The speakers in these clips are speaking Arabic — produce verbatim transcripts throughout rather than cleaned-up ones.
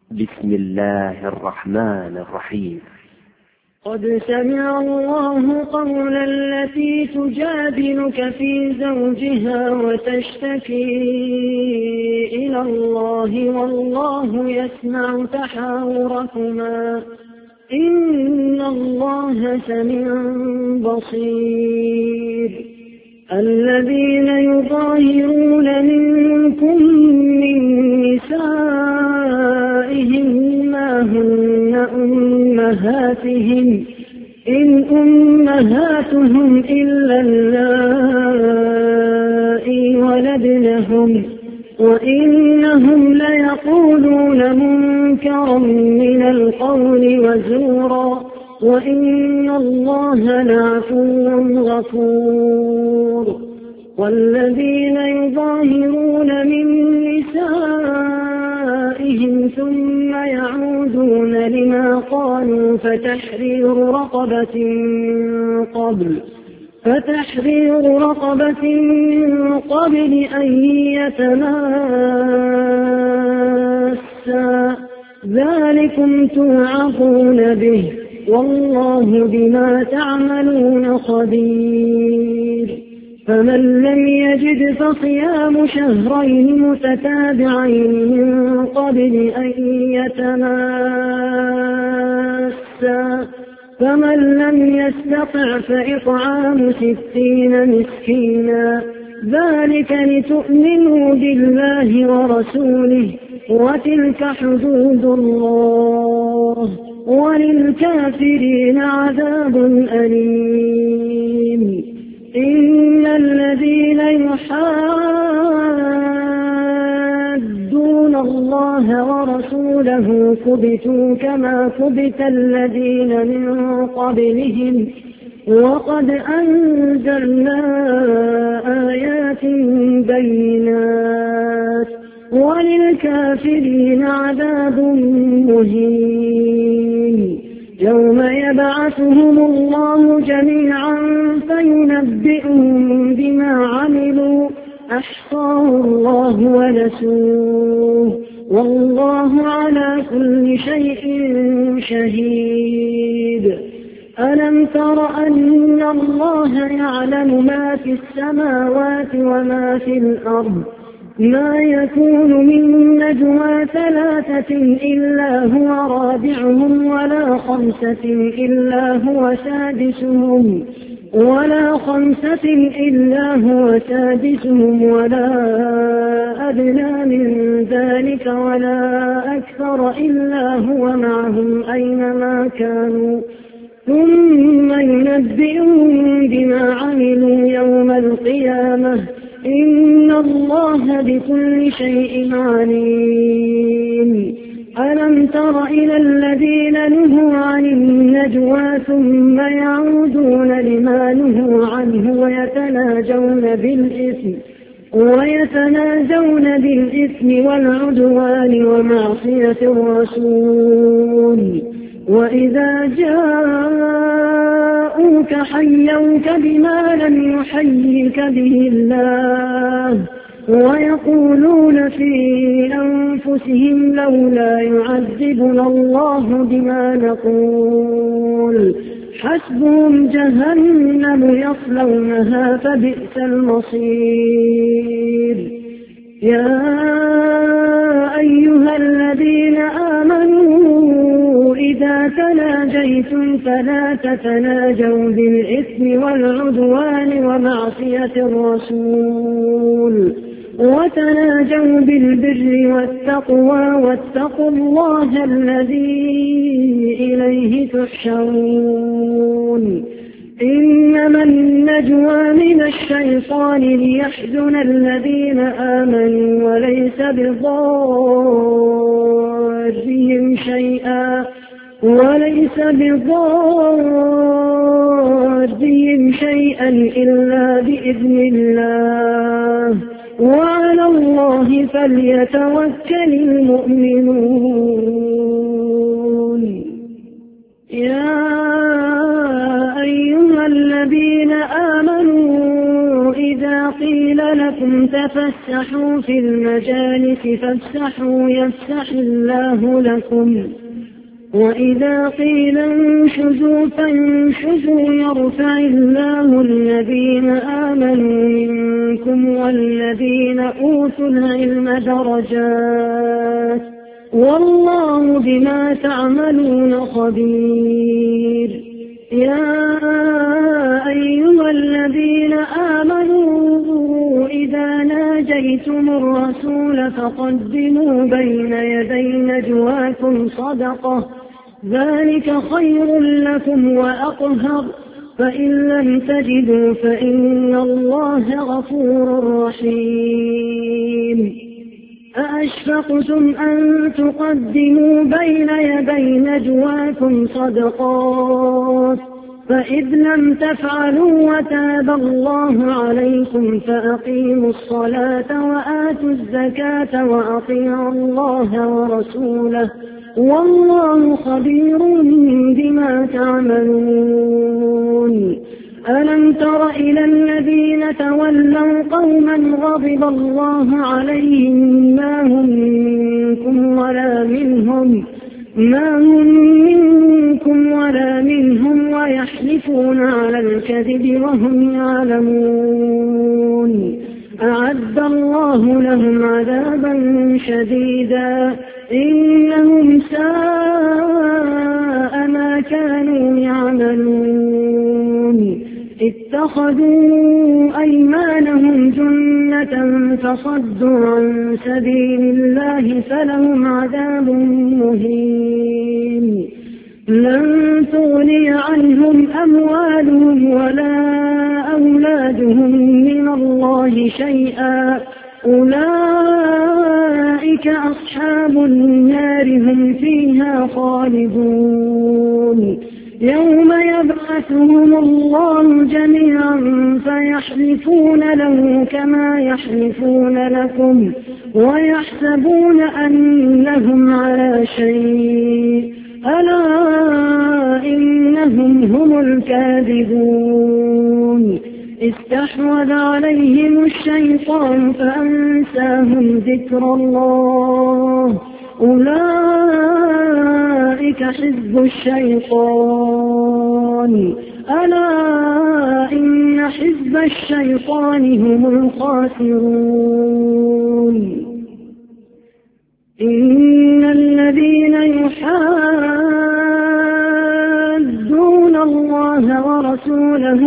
بسم الله الرحمن الرحيم. قد سمع الله قول التي تجادلك في زوجها وتشتكي إلى الله والله يسمع تحاوركما إن الله سميع بصير. الذين يظاهرون منكم من نسائهم ما هن أمهاتهم إن أمهاتهم إلا اللائي ولدنهم وإنهم ليقولون منكرا من القول وزورا وإن الله لعفو غفور. والذين يظاهرون من نسائهم ثم يعودون لما قالوا فتحرير رقبة من قبل فتحرير رقبة من قبل أن يتماسا ذلكم توعظون به والله بما تعملون خبير. فمن لم يجد فصيام شهرين متتابعين من قبل أن يتماسا فمن لم يستطع فإطعام ستين مسكينا ذلك لتؤمنوا بالله ورسوله وتلك حدود الله وللكافرين عذاب أليم. إن الذين يحادون الله ورسوله كبتوا كما كبت الذين من قبلهم وقد أنزلنا آيات بينات وللكافرين عذاب مهين. يوم يبعثهم الله جميعا فينبئهم بما عملوا أحصاه الله ونسوه والله على كل شيء شهيد. ألم تر أن الله يعلم ما في السماوات وما في الأرض ما يكون من نجوى ثلاثة إلا هو رابعهم ولا خمسة إلا هو سادسهم ولا خمسة إلا هو سادسهم ولا أدنى من ذلك ولا أكثر إلا هو معهم أينما كانوا ثم ينبئهم بما عملوا يوم القيامة إن الله بكل شيء عليم. ألم تر إلى الذين نهوا عن النجوى ثم يعودون لما نهوا عنه ويتناجون بالإثم ويتناجون بالإثم والعدوان ومعصية الرسول وإذا جاءوك حيوك بما لم يحيك به الله ويقولون في أنفسهم لولا يعذبنا الله بما نقول حسبهم جهنم يصلونها فبئس المصير. يا أيها الذين آمنوا إذا تناجيتم فلا تتناجوا بالإثم والعدوان ومعصية الرسول وتناجوا بالبر والتقوى واتقوا الله الذي إليه تحشرون. إنما النجوى من الشيطان ليحزن الذين آمنوا وليس بضارهم شيئا وليس بضارهم شيئا إلا بإذن الله وعلى الله فليتوكل المؤمنون. يا أيها الذين آمنوا إذا قيل لكم تفسحوا في المجالس فافسحوا يفسح الله لكم وإذا قيل انشزوا فانشزوا يرفع الله الذين آمنوا منكم والذين أوتوا العلم درجات والله بما تعملون خبير. يا أيها الذين آمنوا إذا ناجيتم الرسول فقدموا بين يدي نجواكم صدقة ذلك خير لكم وأطهر فإن لم تجدوا فإن الله غفور رحيم. أأشفقتم أن تقدموا بين يدي نجواكم صدقات فإذ لم تفعلوا وتاب الله عليكم فأقيموا الصلاة وآتوا الزكاة وأطيعوا الله ورسوله والله خبير بما تعملون. ألم تر إلى الذين تولوا قوما غضب الله عليهم ما هم منكم ولا منهم ما هم منكم ولا منهم ويحلفون على الكذب وهم يعلمون أعد الله لهم عذابا شديدا إنهم ساء ما كانوا يعملون. اتخذوا أيمانهم جنة فصدوا عن سبيل الله فلهم عذاب مهين. لن تغني عنهم أموالهم ولا أولادهم من الله شيئا أولئك أصحاب النار هم فيها خالدون. يوم يبعثهم الله جميعا فيحلفون له كما يحلفون لكم ويحسبون أنهم على شيء ألا إنهم هم الكاذبون. استحوذ عليهم الشيطان فأنساهم ذكر الله أولئك حزب الشيطان ألا إن حزب الشيطان هم الخاسرون. إن الذين يحادون الله ورسوله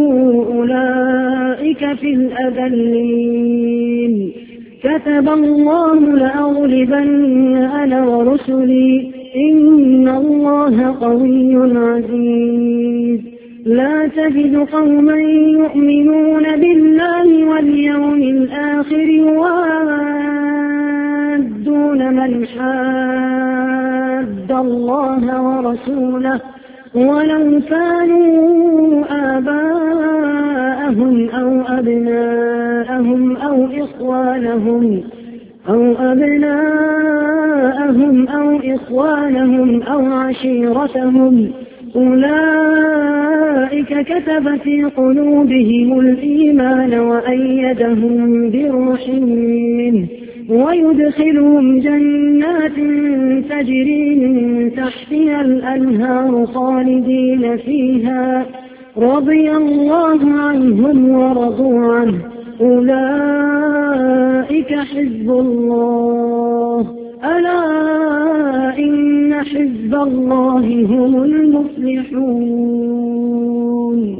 أولئك في الأذلين. كتب الله لأغلبن أنا ورسلي إن الله قوي عزيز. لا تجد قوما يؤمنون بالله واليوم الآخر يوادون من حاد الله ورسوله ولو كانوا آباءهم أو أبناءهم أو إخوانهم أو أبناءهم أو إخوانهم أو عشيرتهم أولئك كتب في قلوبهم الإيمان وأيدهم بروح منه ويدخلهم جنات تجري من تحتها الأنهار خالدين فيها رضي الله عنهم ورضوا عنه أولئك حزب الله ألا إن حزب الله هم المفلحون.